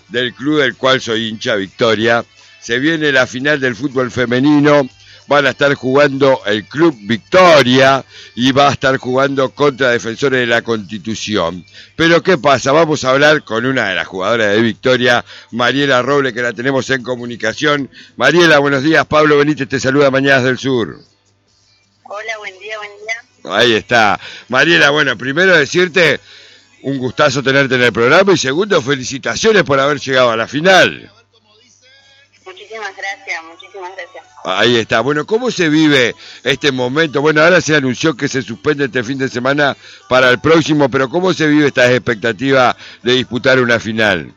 del club del cual soy hincha, Victoria. Se viene la final del fútbol femenino. Van a estar jugando el Club Victoria y va a estar jugando contra Defensores de la Constitución. Pero ¿qué pasa? Vamos a hablar con una de las jugadoras de Victoria, Mariela Roble, que la tenemos en comunicación. Mariela, buenos días. Pablo Benítez te saluda, Mañanas del Sur. Hola, buen día. Ahí está. Mariela, bueno, primero decirte un gustazo tenerte en el programa y segundo, felicitaciones por haber llegado a la final. Muchísimas gracias. Ahí está. Bueno, ¿cómo se vive este momento? Bueno, ahora se anunció que se suspende este fin de semana para el próximo, pero ¿cómo se vive esta expectativa de disputar una final?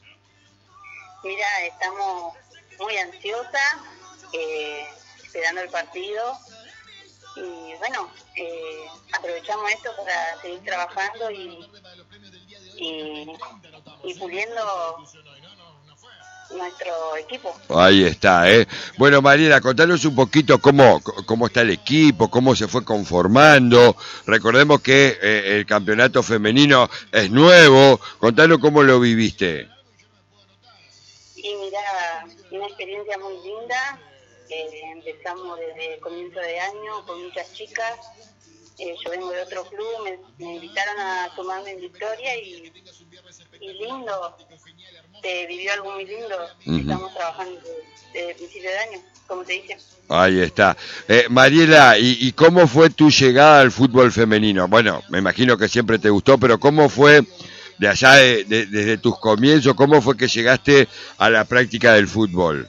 Mira, estamos muy ansiosas, esperando el partido y bueno, aprovechamos esto para seguir trabajando y puliendo nuestro equipo. Ahí está, ¿eh? Bueno, Mariela, contanos un poquito cómo está el equipo, cómo se fue conformando. Recordemos que el campeonato femenino es nuevo. Contanos cómo lo viviste. Y mira, una experiencia muy linda. Empezamos desde el comienzo de año con muchas chicas. Yo vengo de otro club, me invitaron a sumarme en Victoria y lindo. Se vivió algo muy lindo. Estamos trabajando desde el principio de año, como te dije. Ahí está. Mariela, ¿y cómo fue tu llegada al fútbol femenino? Bueno, me imagino que siempre te gustó, pero ¿cómo fue de allá, desde tus comienzos, cómo fue que llegaste a la práctica del fútbol?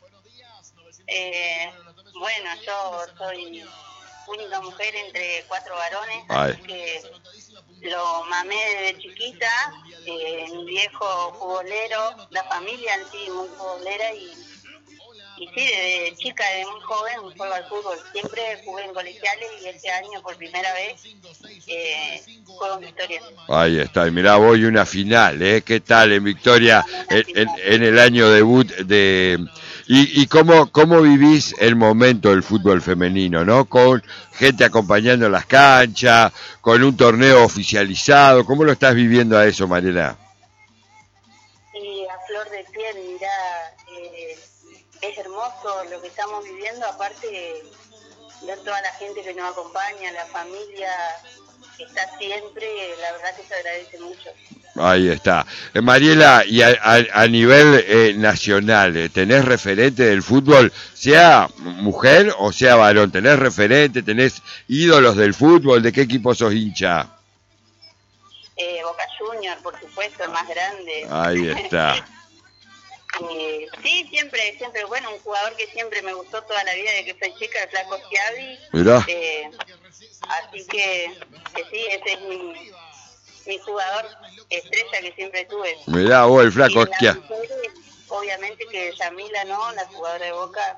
Bueno, yo soy única mujer entre 4 varones, así que lo mamé desde chiquita, mi viejo futbolero, la familia en sí muy futbolera y sí, desde chica, desde muy joven, juego al fútbol. Siempre jugué en colegiales y este año por primera vez juego en Victoria. Ahí está, y mirá, voy una final, ¿eh? ¿Qué tal en Victoria en el año debut de... ¿Y cómo vivís el momento del fútbol femenino, no? Con gente acompañando las canchas, con un torneo oficializado, ¿cómo lo estás viviendo a eso, Mariela? Y a flor de piel, mirá, es hermoso lo que estamos viviendo, aparte ver toda la gente que nos acompaña, la familia que está siempre, la verdad que se agradece mucho. Ahí está. Mariela, y a nivel nacional, ¿tenés referente del fútbol, sea mujer o sea varón? ¿Tenés referente, tenés ídolos del fútbol? ¿De qué equipo sos hincha? Boca Junior, por supuesto, el más grande. Ahí está. Sí, siempre, bueno, un jugador que siempre me gustó toda la vida desde que soy chica, el Flaco Schiavi. Mirá. Así que sí, ese es mi jugador estrella que siempre tuve. Mirá vos, el Flaco Schiavi. Obviamente que Yamila, ¿no? La jugadora de Boca.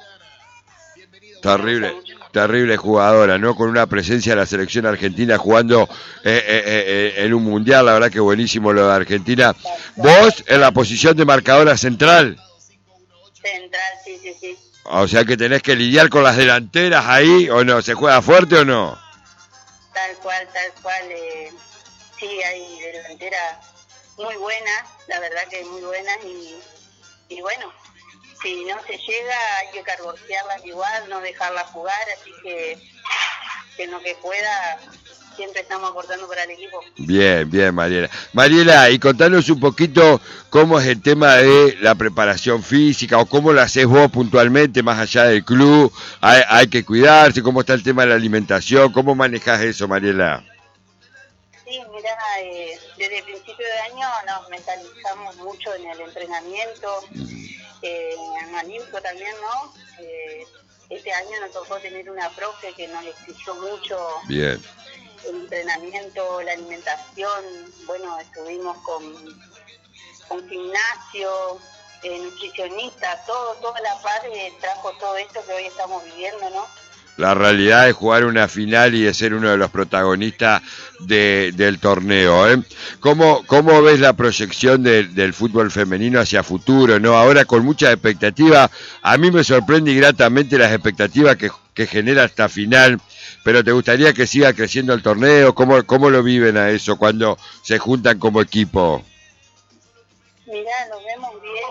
Terrible jugadora, ¿no? Con una presencia de la selección argentina jugando en un mundial, la verdad que buenísimo lo de Argentina. ¿Vos en la posición de marcadora central? Central, sí. O sea que tenés que lidiar con las delanteras ahí, ¿o no? ¿Se juega fuerte o no? Tal cual. Sí, hay delanteras muy buenas, la verdad que muy buenas y bueno, si no se llega hay que carbocearlas igual, no dejarlas jugar, así que en lo que pueda siempre estamos aportando para el equipo. Bien, Mariela. Mariela, y contanos un poquito cómo es el tema de la preparación física o cómo lo haces vos puntualmente más allá del club. Hay que cuidarse, cómo está el tema de la alimentación, cómo manejás eso, Mariela. Sí, mira, desde el principio de año nos mentalizamos mucho en el entrenamiento, en Anisco también, ¿no? Este año nos tocó tener una profe que nos exigió mucho. Bien. El entrenamiento, la alimentación, bueno, estuvimos con gimnasio, nutricionista, toda la par trajo todo esto que hoy estamos viviendo, ¿no? La realidad es jugar una final y de ser uno de los protagonistas del torneo, ¿eh? ¿Cómo ves la proyección del fútbol femenino hacia futuro, no? Ahora con mucha expectativa, a mí me sorprende gratamente las expectativas que genera esta final, pero ¿te gustaría que siga creciendo el torneo? ¿Cómo lo viven a eso cuando se juntan como equipo? Mirá, lo vemos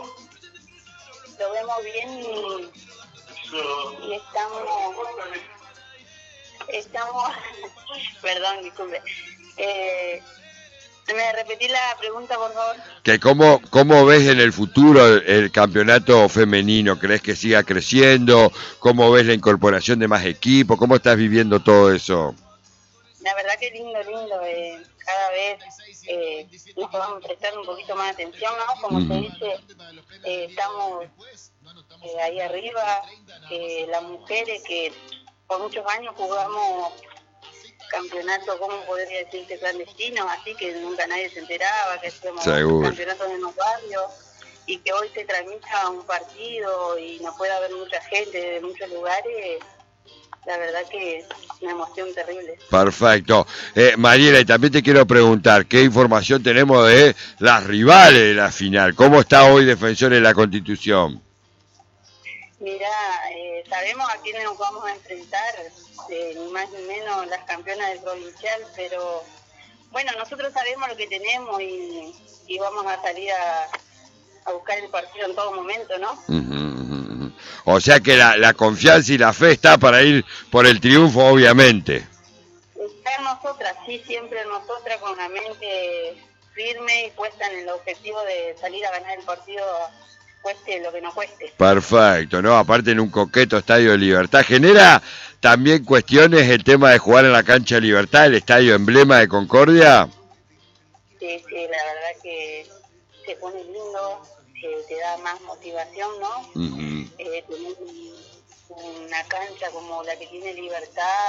bien y estamos, perdón, disculpe. ¿Me repetí la pregunta, por favor? Que ¿Cómo ves en el futuro el campeonato femenino? ¿Crees que siga creciendo? ¿Cómo ves la incorporación de más equipos? ¿Cómo estás viviendo todo eso? La verdad que lindo. Cada vez nos vamos a prestar un poquito más de atención, ¿no? Como se dice, estamos ahí arriba, las mujeres que por muchos años jugamos campeonatos, ¿cómo podría decirte? Clandestinos, así que nunca nadie se enteraba, que hacíamos campeonatos en los barrios, y que hoy se transmita un partido y nos pueda ver mucha gente de muchos lugares. La verdad que es una emoción terrible. Perfecto. Mariela, y también te quiero preguntar, ¿qué información tenemos de las rivales de la final? ¿Cómo está hoy Defensores de la Constitución? Mirá, sabemos a quiénes nos vamos a enfrentar, ni más ni menos las campeonas del provincial, pero bueno, nosotros sabemos lo que tenemos y vamos a salir a buscar el partido en todo momento, ¿no? O sea que la confianza y la fe está para ir por el triunfo, obviamente. Está en nosotras, sí, siempre nosotras con la mente firme y puesta en el objetivo de salir a ganar el partido, cueste lo que nos cueste. Perfecto, ¿no? Aparte en un coqueto Estadio de Libertad. ¿Genera también cuestiones el tema de jugar en la cancha de Libertad, el estadio emblema de Concordia? Sí, la verdad que se pone lindo, te da más motivación, ¿no? Tener una cancha como la que tiene Libertad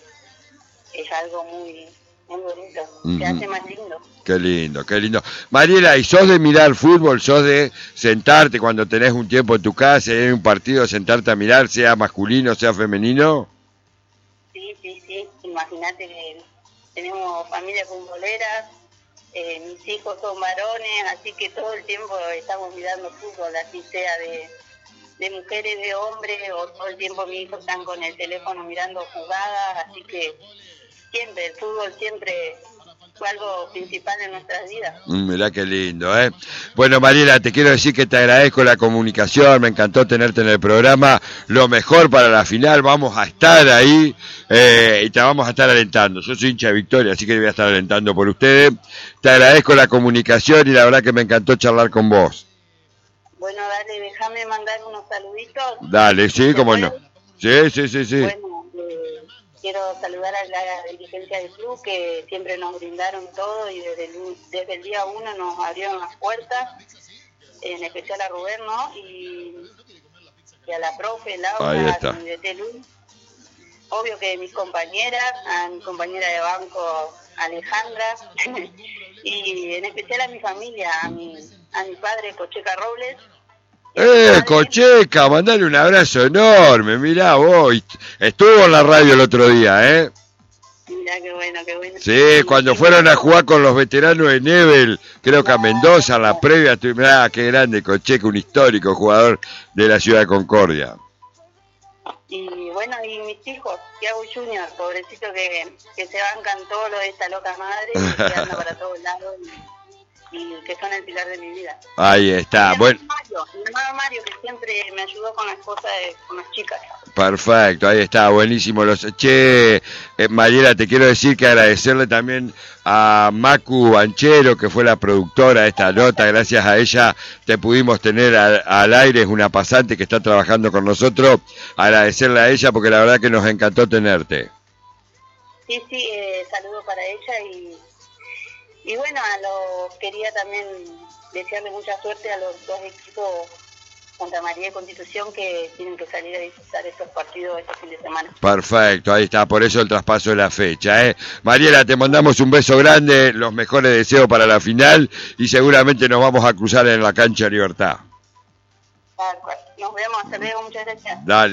es algo muy bonito, se hace más lindo. Qué lindo. Mariela, ¿y sos de mirar fútbol? ¿Sos de sentarte cuando tenés un tiempo en tu casa, en un partido, sentarte a mirar, sea masculino, sea femenino? Sí. Imagínate que tenemos familia futbolera, mis hijos son varones, así que todo el tiempo estamos mirando fútbol, así sea de mujeres, de hombres, o todo el tiempo mis hijos están con el teléfono mirando jugadas, así que siempre, el fútbol siempre fue algo principal en nuestras vidas. Mirá qué lindo, ¿eh? Bueno, Mariela, te quiero decir que te agradezco la comunicación, me encantó tenerte en el programa, lo mejor para la final, vamos a estar ahí y te vamos a estar alentando. Yo soy hincha de Victoria, así que te voy a estar alentando por ustedes. Te agradezco la comunicación y la verdad que me encantó charlar con vos. Bueno, dale, déjame mandar unos saluditos. Dale, sí, cómo no. Sí. Bueno, quiero saludar a la dirigencia del club que siempre nos brindaron todo y desde el día 1 nos abrieron las puertas, en especial a Rubén, ¿no? Y a la profe, Laura, a mi DT Luz. Obvio que mis compañeras, a mi compañera de banco Alejandra, y en especial a mi familia, a mi padre Cocheca Robles. Cocheca, mandale un abrazo enorme, mirá vos, estuvo en la radio el otro día, Mirá, qué bueno. Sí, cuando fueron a jugar con los veteranos de Nebel, creo que a Mendoza, la previa, mirá, qué grande Cocheca, un histórico jugador de la ciudad de Concordia. Y bueno, y mis hijos, Thiago Junior, pobrecito que se bancan todo lo de esta loca madre, que anda para todos lados y que son el pilar de mi vida. Ahí está, bueno. Mi hermano Mario, que siempre me ayudó con las cosas con las chicas. Perfecto, ahí está, buenísimo. Mariela, te quiero decir que agradecerle también a Macu Banchero, que fue la productora de esta nota. Gracias a ella te pudimos tener al aire, es una pasante que está trabajando con nosotros. Agradecerle a ella porque la verdad que nos encantó tenerte. Sí, saludo para ella y bueno, quería también desearle mucha suerte a los dos equipos, Santa María y Constitución, que tienen que salir a disputar estos partidos este fin de semana. Perfecto, ahí está, por eso el traspaso de la fecha, Mariela, te mandamos un beso grande, los mejores deseos para la final y seguramente nos vamos a cruzar en la cancha Libertad. Nos vemos, hasta luego, muchas gracias. Dale.